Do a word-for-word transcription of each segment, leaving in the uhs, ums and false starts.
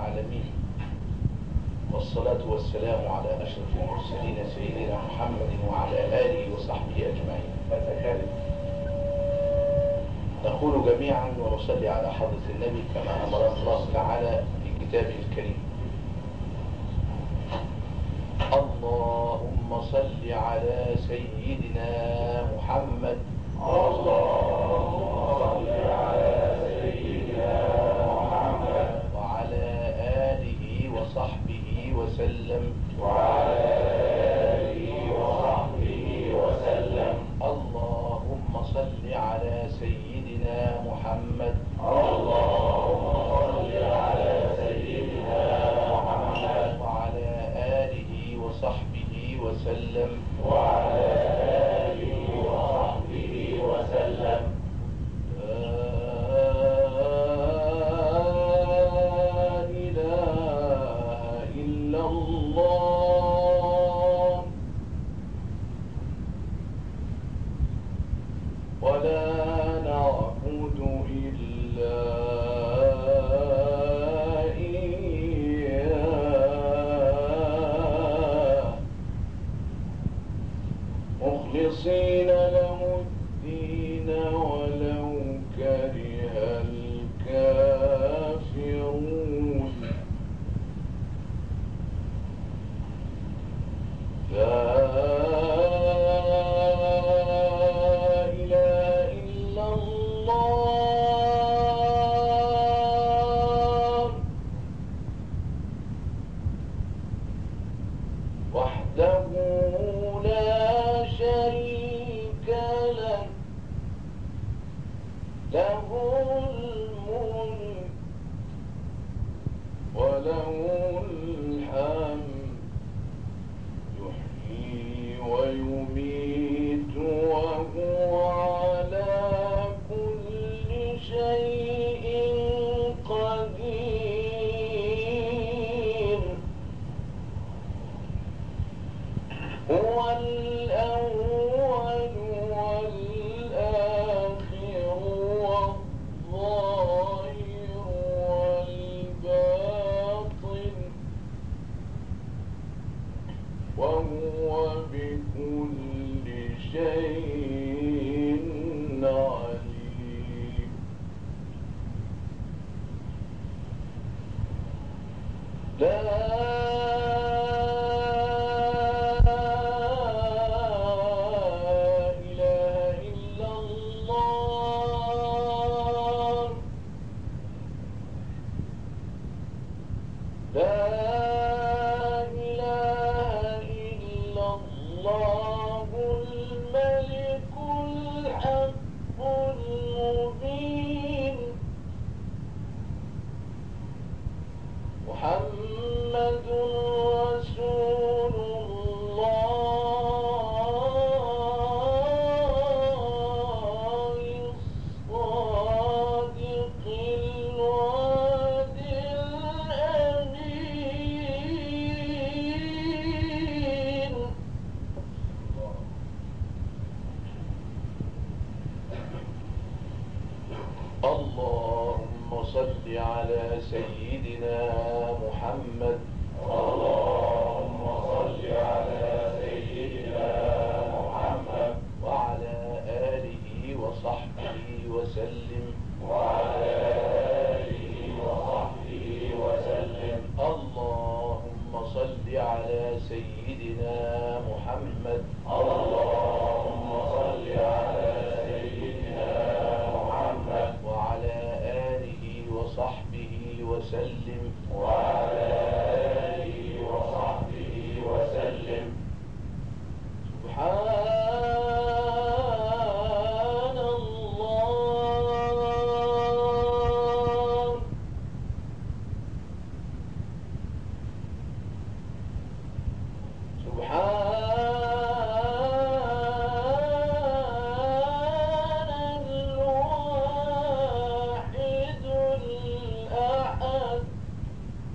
العالمين، والصلاة والسلام على أشرف المرسلين سيدنا محمد وعلى آله وصحبه أجمعين. فتكلم نقول جميعا ونصلي على حضرة النبي كما أمرنا الله تعالى في كتابه الكريم. اللهم صل على سيدنا محمد. اللهم صل على سيدنا محمد وعلى آله وصحبه وسلم وعلى آله وصحبه وسلم. اللهم صل على سيدنا محمد. اللهم صل على سيدنا محمد وعلى آله وصحبه وسلم وعلى آله وصحبه وسلم. لا إله إلا الله ولا نعبد إلا إياه مخلصين له الدين ولو كره الكافرون. لا إله إلا الله وحده لا شريك له، له الملك وله الحمد يحيي ويميت وهو على كل شيء قدير. هو الأول والآخر والظاهر والباطن وهو بكل شيء عليم. لا إله إلا الله لا إله إلا الله الملك الحق المبين محمد رسول الله الصادق الوعد الأمين. اللهم صل على سيدنا محمد. اللهم صل على سيدنا محمد وعلى آله وصحبه وسلم وعلى آله وصحبه وسلم. اللهم صل على سيدنا محمد. اللهم صل على سيدنا محمد وعلى آله وصحبه وسلم وعلى آله وصحبه وسلم. سبحان الله سبحان الواحد الأحد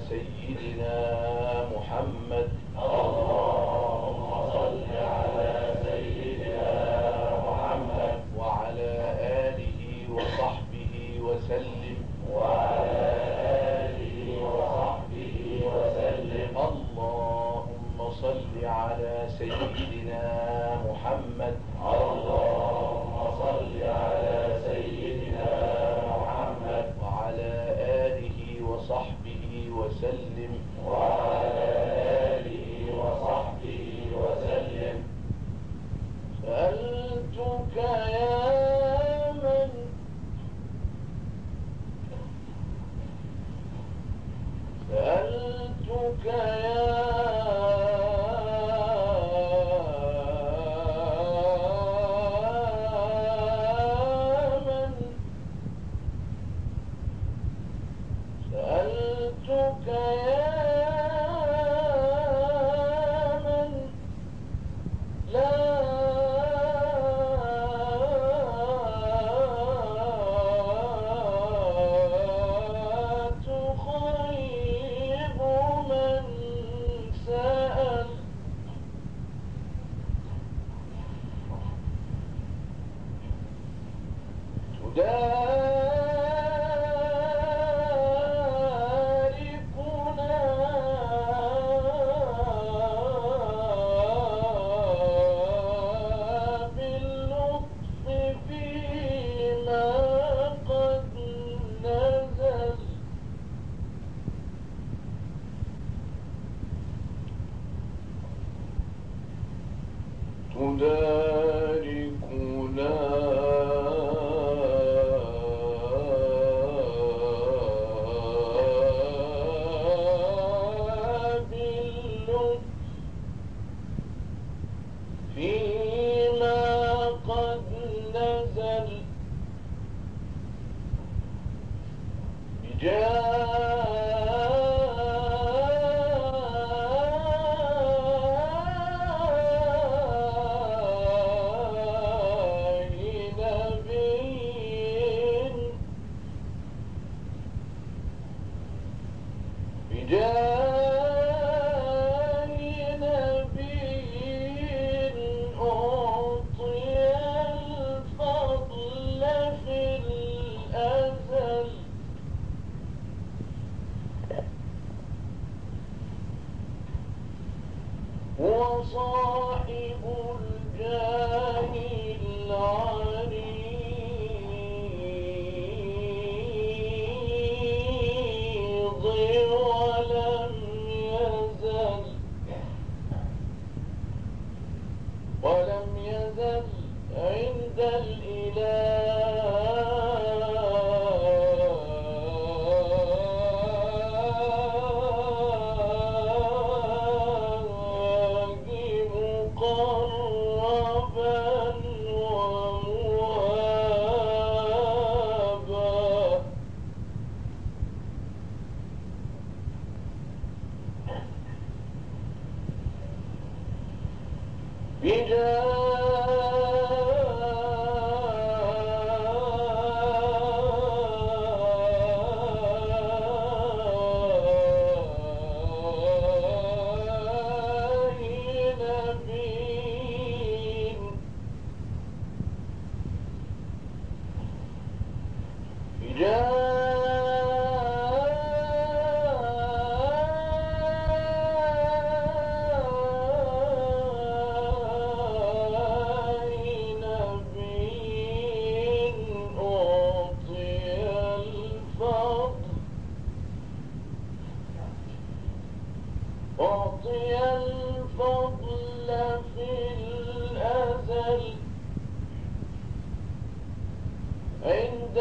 سيدنا محمد. اللهم صل على سيدنا محمد وعلى آله وصحبه وسلم. وعلى آله وصحبه وسلم. اللهم صل على سيدنا محمد. اللهم صل على سيدنا محمد وعلى آله وصحبه وسلم. وعلى آله وصحبه وسلم. سألتك يا من سألتك يا من سألتك يا من لا تخيب من سأل. تداركنا باللطف فيما قد نزل. تداركنا باللطف فيما قد نزل. بجاه نبي بجاه نبي أعطي الفضل في الأزل. وصاحب الجاه العريض ولم يزل ولم يزل عند الإله مقربا ومهابا. بجاه نبي بجاه نبي أعطي الفضل أعطي الفضل في الأزل عند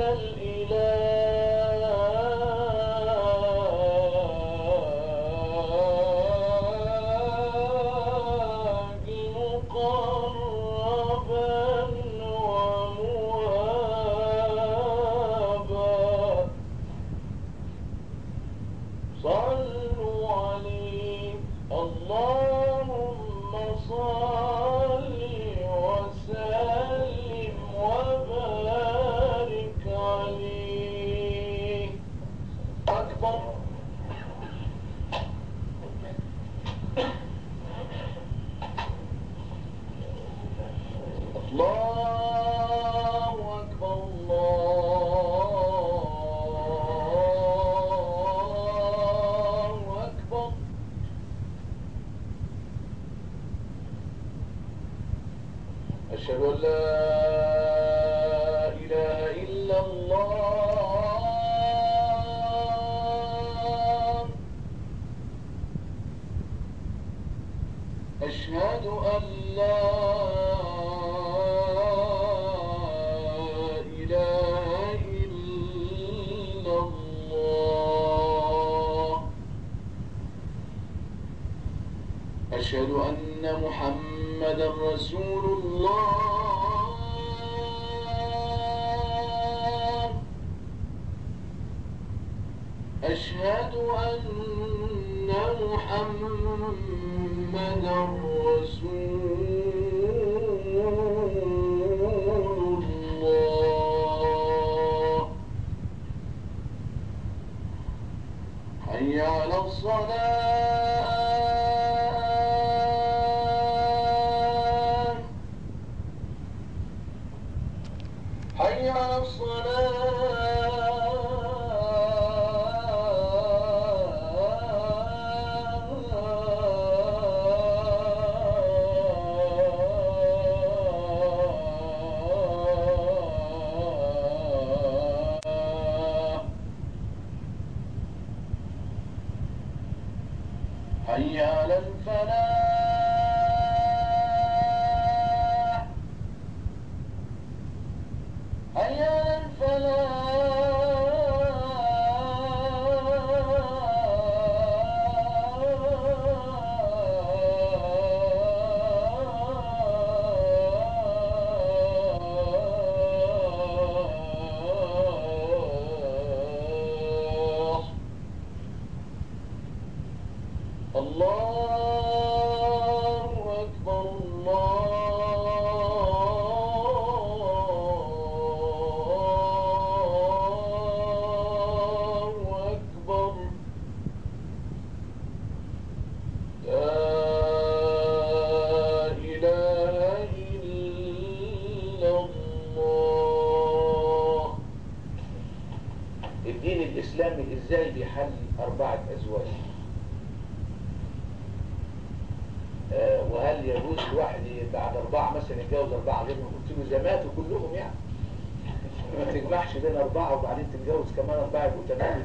الإله مقربا ومهابا. صلوا عليه اللهم صل وسلم وبارك عليه. أكبر أشهد أن لا إله إلا الله. أشهد أن لا إله إلا الله. أشهد أن محمدا رسول الله. أشهد أن محمدا رسول الله. حي على الصلاة. حي على الصلاة. حي على الفلاح. حي على الفلاح. الله أكبر. الله أكبر. لا إله إلا الله. الدين الإسلامي إزاي بيحل أربعة أزواج؟ وهل يجوز الواحد بعد أربعة مثلا يتجوز أربعة غير ما قلت له زي ماتوا كلهم يعني؟ ما تجمعش بين أربعة وبعدين تتجوز كمان أربعة يبقوا تمام.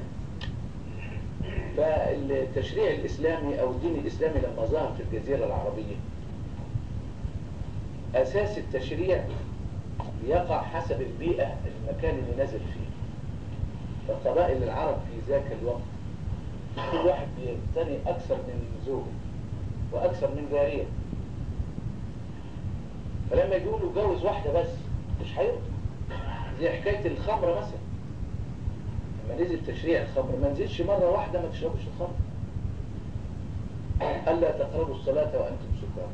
فالتشريع الإسلامي أو الدين الإسلامي لما ظهر في الجزيرة العربية أساس التشريع يقع حسب البيئة المكان اللي نزل فيه. فقبائل العرب في ذاك الوقت كل واحد بيقتني أكثر من زوج وأكثر من جارية، فلما يقولوا جوز واحدة بس مش هيرضى. زي حكاية الخمرة مثلا، لما نزل تشريع الخمر ما نزلش مرة واحدة ما تشربوش الخمر، ألا تقربوا الصلاة وأنتم سكارى.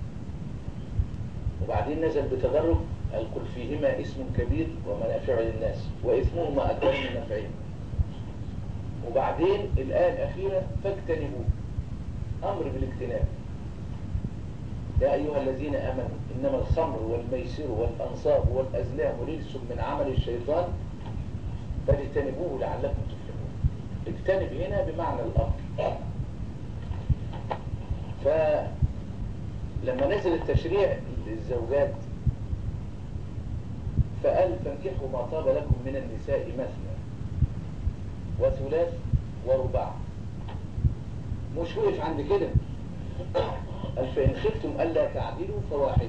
وبعدين نزل بتدرج قال قل فيهما اسم كبير ومنافع للناس وإثمهما أكبر من نفعهما. وبعدين الآية الأخيرة فاجتنبوه، أمر بالاجتناب. يا أيها الذين آمنوا إنما الخمر والميسر والأنصاب والأزلام رجس من عمل الشيطان فاجتنبوه لعلكم تفلحون. اجتنب هنا بمعنى الأمر. فلما نزل التشريع للزوجات فقال فانكحوا ما طاب لكم من النساء مثنى وثلاث ورباع. مش وقف عند كده، قال فإن خفتم ألا تعدلوا فواحد.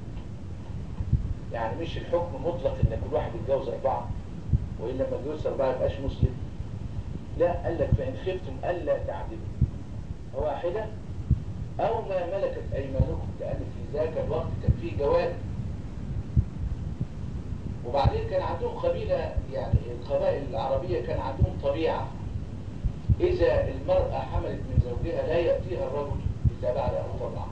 يعني مش الحكم مطلق إن كل واحد يتجوز أربعة وإلا لما يتجوز أربعة يبقاش مسلم. لا، قال لك فإن خفتم ألا تعدلوا فواحدة أو ما ملكت أيمانكم، لأن في ذاك الوقت كان فيه جواري. وبعدين كان عندهم قبيلة، يعني القبائل العربية كان عندهم طبيعة إذا المرأة حملت من زوجها لا يأتيها الرجل إلا بعد أن تضع.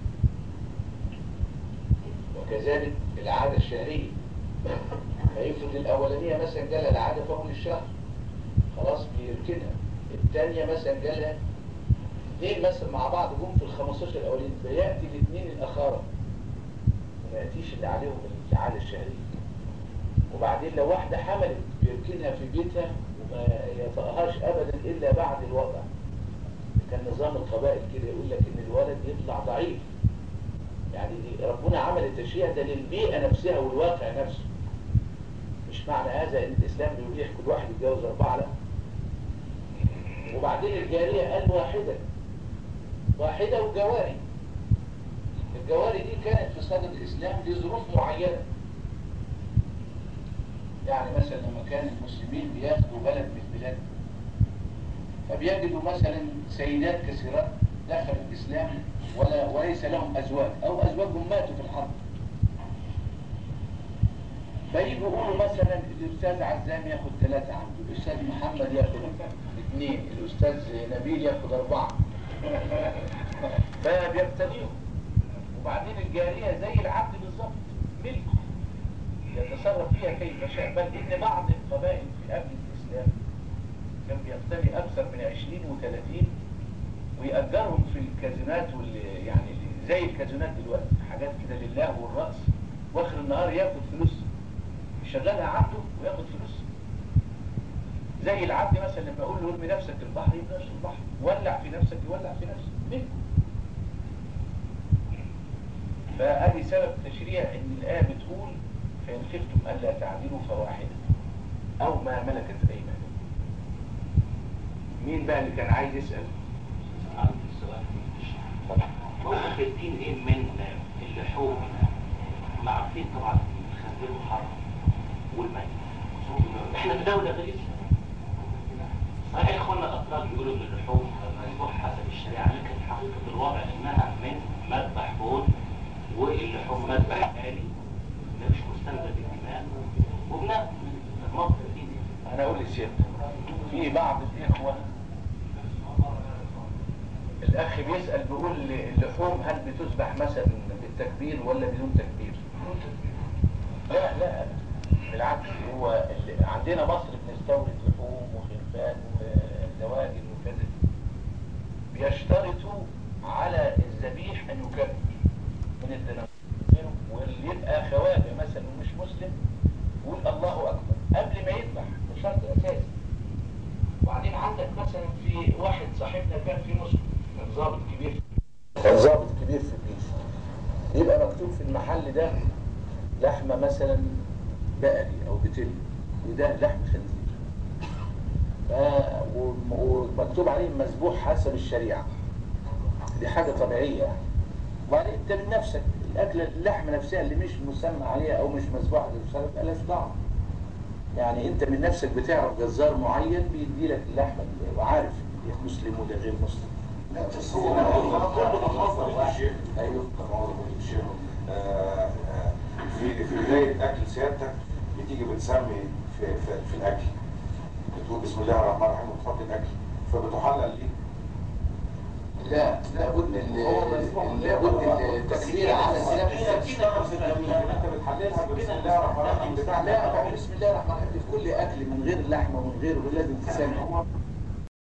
وكذلك العادة الشهرية، فيفرض الأولانية مثلا جالها العادة في أول الشهر خلاص بيركنها. الثانية مثلا جالها اثنين مثلا مع بعض جم في الخمستاشر الأولين، فيأتي الاثنين الأخارة وما يأتيش اللي عليهم العادة الشهرية. وبعدين لو واحدة حملت بيركنها في بيتها وما يطأهاش أبدا إلا بعد الوضع. كان نظام القبائل كده يقول لك إن الولد يطلع ضعيف يعني دي ربنا عمل التشريع ده للبيئة نفسها والواقع نفسه. مش معنى هذا ان الاسلام بيبيح كل واحد يتجوز اربعة، لا. وبعدين الجارية قال واحدة واحدة وجواري. الجواري دي كانت في صدر الاسلام لظروف معينة. يعني مثلا لما كان المسلمين بياخدوا بلد من البلاد فبيجدوا مثلا سيدات كثيرات دخلوا الاسلام ولا وليس لهم ازواج او ازواجهم ماتوا في الحرب، فيجوا يقولوا مثلا الاستاذ عزام ياخد ثلاثة عنده، الاستاذ محمد ياخد اثنين، الاستاذ نبيل ياخد اربعة، فبيبتدئوا. وبعدين الجارية زي العبد بالظبط، ملك يتصرف فيها كيف شاء، بل ان بعض القبائل في قبل الاسلام كان بيقتني اكثر من عشرين وثلاثين ويأجرهم في الكازينات وال يعني زي الكازينات دلوقتي، حاجات كده لله والرأس، واخر النهار ياخد فلوس، يشغلها عبده وياخد فلوس. زي العبد مثلا لما اقول له ارمي نفسك البحر يبقى البحر، ولع في نفسك يولع في نفسك منه. فادي سبب تشريع ان الايه بتقول فان خفتم الا تعدلوا فواحده او ما ملكت ايمانكم. مين بقى اللي كان عايز يسال؟ عندي السؤال. موقف الدين ايه من اللحوم؟ ما عارفين طبعا الخنزير محرم والميت. احنا في دولة غير صحيح اخوانا الاتراك بيقولوا ان اللحوم مذبوحة حسب الشريعة، لكن حقيقة الوضع انها من مذبح بول، واللحوم مذبح آلي مش مستند بالدماء، وبناء الموقف الدين. انا اقول للسيادة في بعض الاخوة، الاخ بيسأل بيقول اللحوم هل بتذبح مثلا بالتكبير ولا بدون تكبير؟ لا لا بالعكس، هو اللي عندنا مصر بنستورد لحوم وخرفان ودواجن وكذا، بيشترطوا على الذبيح ان يكبر من الدنيا، واللي يبقى خواجه مثلا ومش مسلم يقول الله اكبر قبل ما يذبح، ده شرط اساسي. وبعدين عندك مثلا في واحد صاحبنا كان في مصر، كان ضابط كبير كان ضابط كبير في الجيش، يبقى مكتوب في المحل ده لحمه مثلا بقري او بتل، وده لحم خنزير، ومكتوب عليه مذبوح حسب الشريعه، دي حاجه طبيعيه يعني. وبعدين انت من نفسك الاكله اللحمه نفسها اللي مش مسمى عليها او مش مذبوحه للشرع بلاش طعم، يعني انت من نفسك بتعرف جزار معين بيدي لك اللحمه وعارف ده مسلم وده غير مسلم. لا بس هو ايوه الشيخ في في بدايه اكل سيادتك بتيجي بتسمي في في, في الاكل، بتقول بسم الله الرحمن الرحيم وتحط الاكل، فبتحلل ليه؟ لا لابد لابد التكبير على خلاف التكبير. انت بتحللها بسم الله الرحمن الرحيم. لا بسم الله الرحمن الرحيم في كل اكل من غير اللحمه ومن غيره لازم تسمي.